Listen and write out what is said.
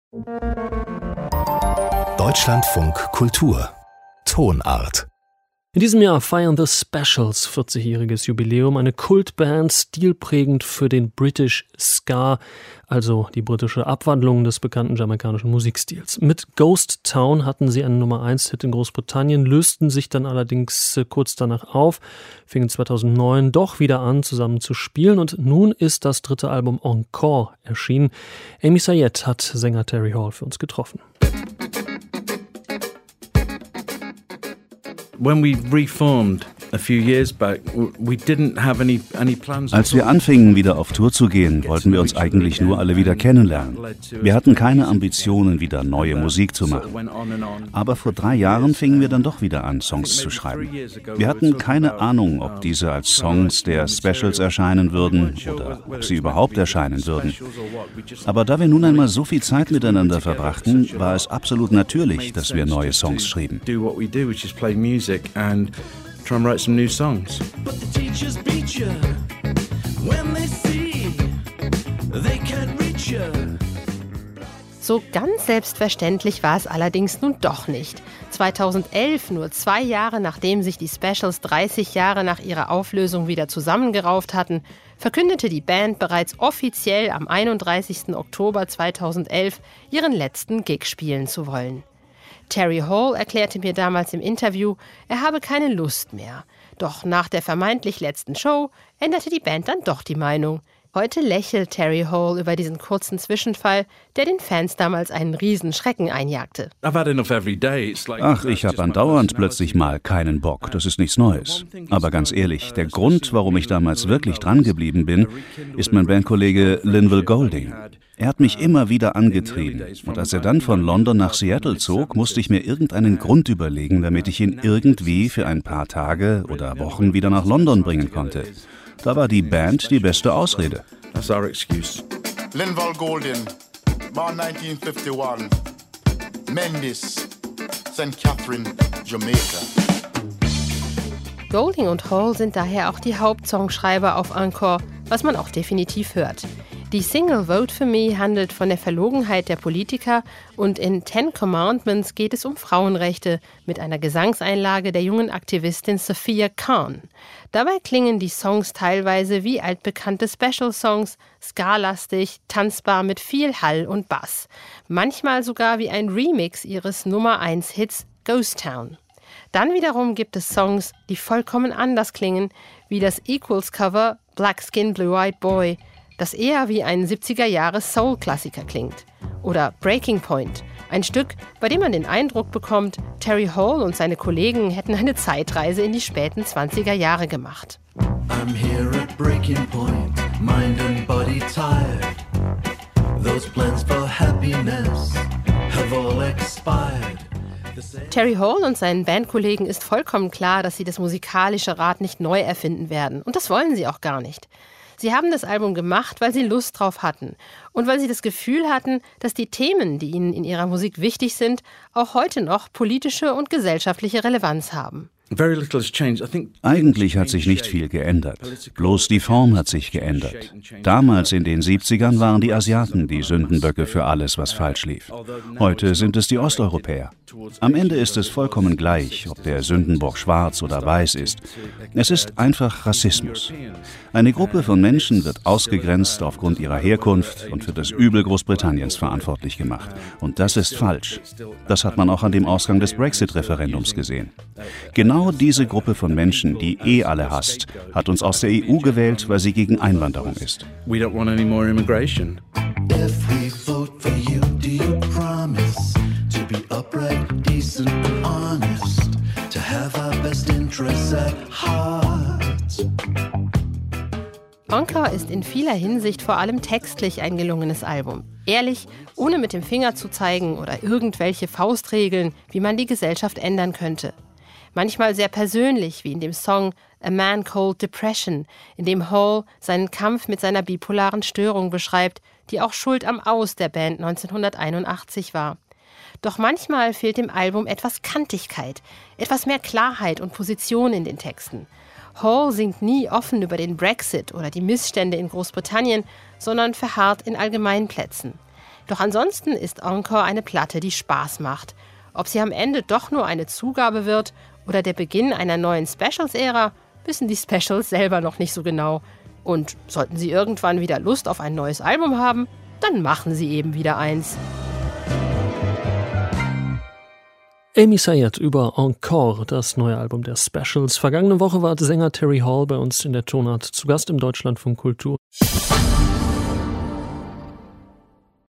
Deutschlandfunk Kultur Tonart. In diesem Jahr feiern The Specials 40-jähriges Jubiläum, eine Kultband, stilprägend für den British Ska, also die britische Abwandlung des bekannten jamaikanischen Musikstils. Mit Ghost Town hatten sie einen Nummer-1-Hit in Großbritannien, lösten sich dann allerdings kurz danach auf, fingen 2009 doch wieder an, zusammen zu spielen, und nun ist das dritte Album Encore erschienen. Amy Sayed hat Sänger Terry Hall für uns getroffen. When we reformed a few years back, we didn't have any plans. Als wir anfingen, wieder auf Tour zu gehen, wollten wir uns eigentlich nur alle wieder kennenlernen. Wir hatten keine Ambitionen, wieder neue Musik zu machen. Aber vor 3 Jahren fingen wir dann doch wieder an, Songs zu schreiben. Wir hatten keine Ahnung, ob diese als Songs der Specials erscheinen würden oder ob sie überhaupt erscheinen würden. Aber da wir nun einmal so viel Zeit miteinander verbrachten, war es absolut natürlich, dass wir neue Songs schrieben. And try and write some new songs. But the teachers beat you when they see they can't reach you. So ganz selbstverständlich war es allerdings nun doch nicht. 2011, nur 2 Jahre nachdem sich die Specials 30 Jahre nach ihrer Auflösung wieder zusammengerauft hatten, verkündete die Band bereits offiziell am 31. Oktober 2011 ihren letzten Gig spielen zu wollen. Terry Hall erklärte mir damals im Interview, er habe keine Lust mehr. Doch nach der vermeintlich letzten Show änderte die Band dann doch die Meinung. Heute lächelt Terry Hall über diesen kurzen Zwischenfall, der den Fans damals einen Riesenschrecken einjagte. Ach, ich habe andauernd plötzlich mal keinen Bock, das ist nichts Neues. Aber ganz ehrlich, der Grund, warum ich damals wirklich dran geblieben bin, ist mein Bandkollege Linval Golding. Er hat mich immer wieder angetrieben, und als er dann von London nach Seattle zog, musste ich mir irgendeinen Grund überlegen, damit ich ihn irgendwie für ein paar Tage oder Wochen wieder nach London bringen konnte. Da war die Band die beste Ausrede. That's our excuse. Linval Golding, born 1951, Mendes, St. Catherine, Jamaica. Golding und Hall sind daher auch die Hauptsongschreiber auf Encore, was man auch definitiv hört. Die Single Vote for Me handelt von der Verlogenheit der Politiker und in 10 Commandments geht es um Frauenrechte mit einer Gesangseinlage der jungen Aktivistin Sophia Khan. Dabei klingen die Songs teilweise wie altbekannte Special-Songs, ska-lastig, tanzbar mit viel Hall und Bass. Manchmal sogar wie ein Remix ihres Nummer-1-Hits Ghost Town. Dann wiederum gibt es Songs, die vollkommen anders klingen, wie das Equals-Cover Black Skin, Blue-Eyed Boy, das eher wie ein 70er-Jahre-Soul-Klassiker klingt. Oder Breaking Point, ein Stück, bei dem man den Eindruck bekommt, Terry Hall und seine Kollegen hätten eine Zeitreise in die späten 20er Jahre gemacht. I'm here at breaking point, mind and body tired. Those plans for happiness have all expired. Terry Hall und seinen Bandkollegen ist vollkommen klar, dass sie das musikalische Rad nicht neu erfinden werden. Und das wollen sie auch gar nicht. Sie haben das Album gemacht, weil sie Lust drauf hatten und weil sie das Gefühl hatten, dass die Themen, die ihnen in ihrer Musik wichtig sind, auch heute noch politische und gesellschaftliche Relevanz haben. Eigentlich hat sich nicht viel geändert. Bloß die Form hat sich geändert. Damals in den 70ern waren die Asiaten die Sündenböcke für alles, was falsch lief. Heute sind es die Osteuropäer. Am Ende ist es vollkommen gleich, ob der Sündenbock schwarz oder weiß ist. Es ist einfach Rassismus. Eine Gruppe von Menschen wird ausgegrenzt aufgrund ihrer Herkunft und für das Übel Großbritanniens verantwortlich gemacht. Und das ist falsch. Das hat man auch an dem Ausgang des Brexit-Referendums gesehen. Genau diese Gruppe von Menschen, die alle hasst, hat uns aus der EU gewählt, weil sie gegen Einwanderung ist. We don't want any more immigration. If we vote for you, do you promise to be upright, decent and honest, to have our best interests at heart? Encore ist in vieler Hinsicht vor allem textlich ein gelungenes Album. Ehrlich, ohne mit dem Finger zu zeigen oder irgendwelche Faustregeln, wie man die Gesellschaft ändern könnte. Manchmal sehr persönlich, wie in dem Song A Man Called Depression, in dem Hall seinen Kampf mit seiner bipolaren Störung beschreibt, die auch Schuld am Aus der Band 1981 war. Doch manchmal fehlt dem Album etwas Kantigkeit, etwas mehr Klarheit und Position in den Texten. Hall singt nie offen über den Brexit oder die Missstände in Großbritannien, sondern verharrt in Allgemeinplätzen. Doch ansonsten ist Encore eine Platte, die Spaß macht. Ob sie am Ende doch nur eine Zugabe wird oder der Beginn einer neuen Specials-Ära, wissen die Specials selber noch nicht so genau. Und sollten sie irgendwann wieder Lust auf ein neues Album haben, dann machen sie eben wieder eins. Amy Sayed über Encore, das neue Album der Specials. Vergangene Woche war Sänger Terry Hall bei uns in der Tonart zu Gast im Deutschlandfunk Kultur.